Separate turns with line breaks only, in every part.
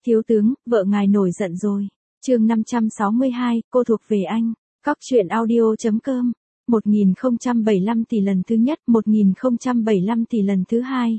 Thiếu tướng, vợ ngài nổi giận rồi. Chương 562, cô thuộc về anh. Góc truyện audio.com. 1075 tỷ lần thứ nhất, 1075 tỷ lần thứ hai,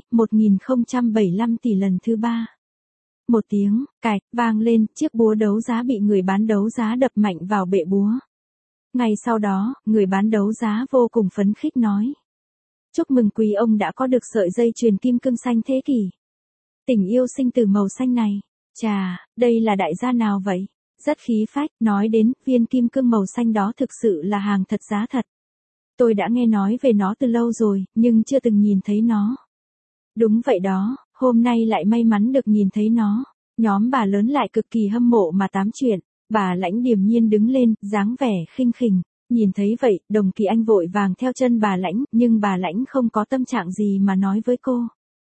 1075 tỷ lần thứ ba. Một tiếng cạch vang lên, chiếc búa đấu giá bị người bán đấu giá đập mạnh vào bệ búa. Ngay sau đó, người bán đấu giá vô cùng phấn khích nói: chúc mừng quý ông đã có được sợi dây chuyền kim cương xanh thế kỷ. Tình yêu sinh từ màu xanh này. Chà, đây là đại gia nào vậy? Rất khí phách, nói đến, viên kim cương màu xanh đó thực sự là hàng thật giá thật. Tôi đã nghe nói về nó từ lâu rồi, nhưng chưa từng nhìn thấy nó. Đúng vậy đó, hôm nay lại may mắn được nhìn thấy nó. Nhóm bà lớn lại cực kỳ hâm mộ mà tám chuyện. Bà Lãnh điềm nhiên đứng lên, dáng vẻ khinh khỉnh. Nhìn thấy vậy, Đồng Kỳ Anh vội vàng theo chân bà Lãnh, nhưng bà Lãnh không có tâm trạng gì mà nói với cô.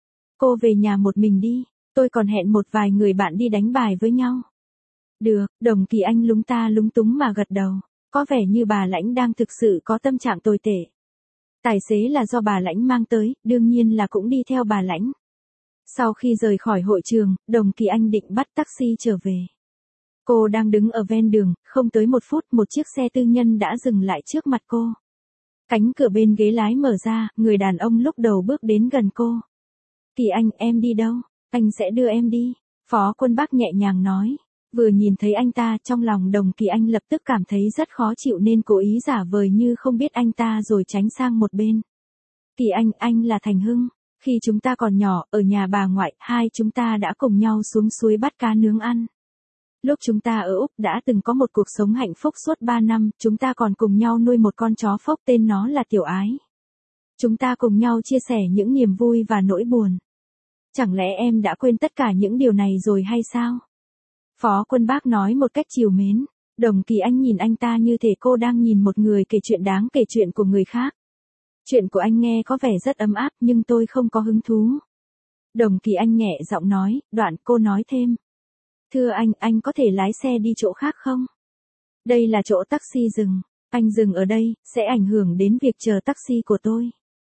Cô về nhà một mình đi, tôi còn hẹn một vài người bạn đi đánh bài với nhau. Được, Đồng Kỳ Anh lúng ta lúng túng mà gật đầu. Có vẻ như bà Lãnh đang thực sự có tâm trạng tồi tệ. Tài xế là do bà Lãnh mang tới, đương nhiên là cũng đi theo bà Lãnh. Sau khi rời khỏi hội trường, Đồng Kỳ Anh định bắt taxi trở về. Cô đang đứng ở ven đường, không tới một phút một chiếc xe tư nhân đã dừng lại trước mặt cô. Cánh cửa bên ghế lái mở ra, người đàn ông lúc đầu bước đến gần cô. Kỳ Anh, em đi đâu? Anh sẽ đưa em đi. Phó Quân Bác nhẹ nhàng nói. Vừa nhìn thấy anh ta, trong lòng Đồng Kỳ Anh lập tức cảm thấy rất khó chịu nên cố ý giả vờ như không biết anh ta rồi tránh sang một bên. Kỳ anh là Thành Hưng. Khi chúng ta còn nhỏ, ở nhà bà ngoại, hai chúng ta đã cùng nhau xuống suối bắt cá nướng ăn. Lúc chúng ta ở Úc đã từng có một cuộc sống hạnh phúc suốt 3 năm, chúng ta còn cùng nhau nuôi một con chó phốc tên nó là Tiểu Ái. Chúng ta cùng nhau chia sẻ những niềm vui và nỗi buồn. Chẳng lẽ em đã quên tất cả những điều này rồi hay sao? Phó Quân Bác nói một cách trìu mến. Đồng Kỳ Anh nhìn anh ta như thể cô đang nhìn một người kể chuyện đáng kể chuyện của người khác. Chuyện của anh nghe có vẻ rất ấm áp nhưng tôi không có hứng thú. Đồng Kỳ Anh nhẹ giọng nói, đoạn cô nói thêm. Thưa anh có thể lái xe đi chỗ khác không? Đây là chỗ taxi dừng. Anh dừng ở đây, sẽ ảnh hưởng đến việc chờ taxi của tôi.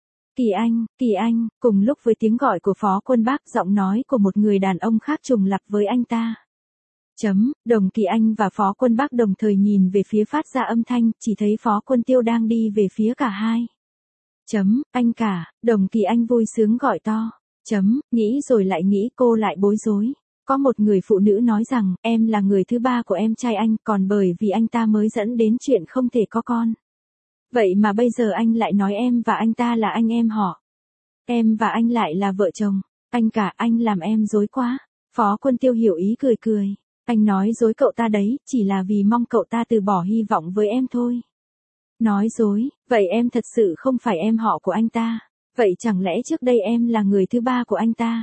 Kỳ Anh, cùng lúc với tiếng gọi của Phó Quân Bác, giọng nói của một người đàn ông khác trùng lặp với anh ta. Đồng Kỳ Anh và Phó Quân Bác đồng thời nhìn về phía phát ra âm thanh, chỉ thấy Phó Quân Tiêu đang đi về phía cả hai. Anh cả, Đồng Kỳ Anh vui sướng gọi to. Nghĩ rồi lại nghĩ, cô lại bối rối. Có một người phụ nữ nói rằng, em là người thứ ba của em trai anh, còn bởi vì anh ta mới dẫn đến chuyện không thể có con. Vậy mà bây giờ anh lại nói em và anh ta là anh em họ. Em và anh lại là vợ chồng. Anh cả, anh làm em dối quá. Phó Quân Tiêu hiểu ý cười cười. Anh nói dối cậu ta đấy, chỉ là vì mong cậu ta từ bỏ hy vọng với em thôi. Nói dối, vậy em thật sự không phải em họ của anh ta. Vậy chẳng lẽ trước đây em là người thứ ba của anh ta?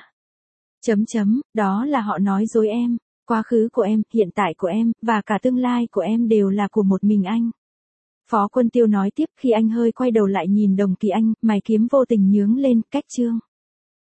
Đó là họ nói dối em. Quá khứ của em, hiện tại của em, và cả tương lai của em đều là của một mình anh. Phó Quân Tiêu nói tiếp khi anh hơi quay đầu lại nhìn Đồng Kỳ Anh, mày kiếm vô tình nhướng lên, cách chương.